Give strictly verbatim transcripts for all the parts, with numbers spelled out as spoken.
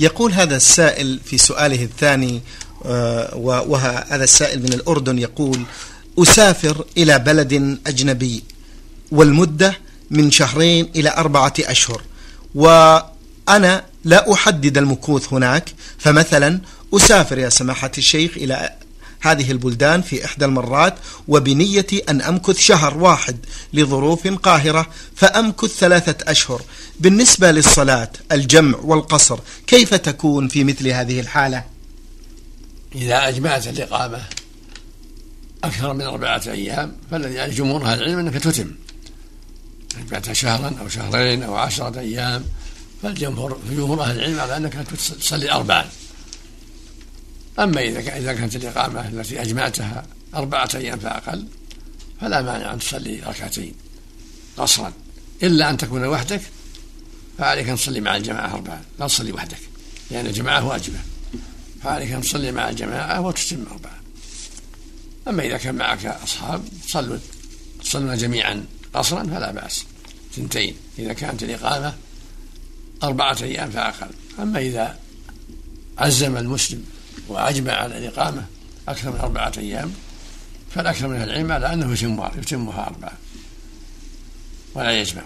يقول هذا السائل في سؤاله الثاني، وهذا السائل من الأردن، يقول: أسافر إلى بلد أجنبي والمدة من شهرين إلى أربعة أشهر، وأنا لا أحدد المكوث هناك، فمثلا أسافر يا سماحة الشيخ إلى هذه البلدان في إحدى المرات وبنية أن أمكث شهر واحد لظروف قاهرة، فأمكث ثلاثة أشهر. بالنسبة للصلاة الجمع والقصر كيف تكون في مثل هذه الحالة؟ إذا أجمعت الإقامة أكثر من أربعة أيام فالذي يعني جمهور أهل العلم أنك تتم. أجمعتها شهرا أو شهرين أو عشرة أيام فالجمهور جمهور أهل العلم على أنك تصلي أربعا. أما إذا إذا كانت الإقامة التي أجمعتها أربعة أيام فأقل فلا مانع أن تصلي ركعتين قصرا، إلا أن تكون وحدك فعليك أن تصلي مع الجماعة أربعا، لا تصلي وحدك لأن الجماعة واجبة، فعليك أن تصلي مع الجماعة وتتم أربعا. أما إذا كان معك أصحاب صلوا تصلون جميعا قصرا فلا بأس، ثنتين إذا كانت الإقامة أربعة أيام فأقل. أما إذا عزم المسلم وأجمع على الإقامة أكثر من أربعة أيام فالأكثر من العلم على أنه يتمها, يتمها أربعة ولا يجمع.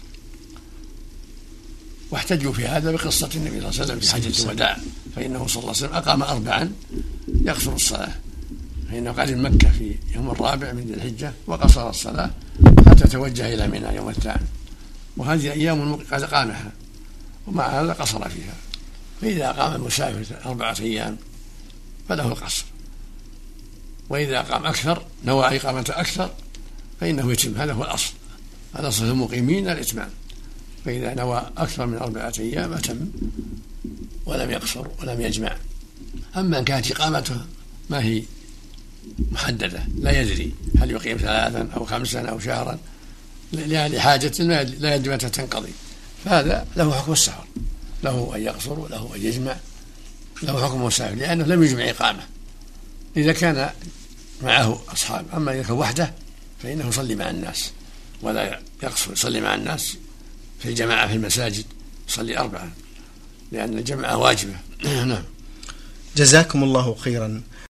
واحتجوا في هذا بقصة النبي صلى الله عليه وسلم في حجة الوداع، فإنه صلى الله عليه وسلم أقام أربعا يقصر الصلاة، فإنه قدم مكة في يوم الرابع من ذي الحجة وقصر الصلاة حتى توجه إلى منى يوم الثامن، وهذه أيام قد أقامها ومع هذا قصر فيها. فإذا أقام المسافر أربعة أيام فله القصر، وإذا أقام أكثر نوى إقامة أكثر فإنه يتم. هذا هو الأصل، الأصل المقيمين الإتمام، فإذا نوى أكثر من أربعة أيام أتم ولم يقصر ولم يجمع. أما إن كانت إقامته ما هي محددة لا يدري هل يقيم ثلاثا أو خمسا أو شهرا لحاجة لا يدري متى تنقضي، فهذا له حكم السفر، له أن يقصر وله أن يجمع، له حكم السفر لأنه لم يجمع إقامة إذا كان معه أصحاب. أما إذا كان وحده فإنه يصلي مع الناس ولا يقصر، يصلي مع الناس في الجماعة في المساجد، يصلي أربعة لأن الجماعة واجبة. نعم. جزاكم الله خيرا.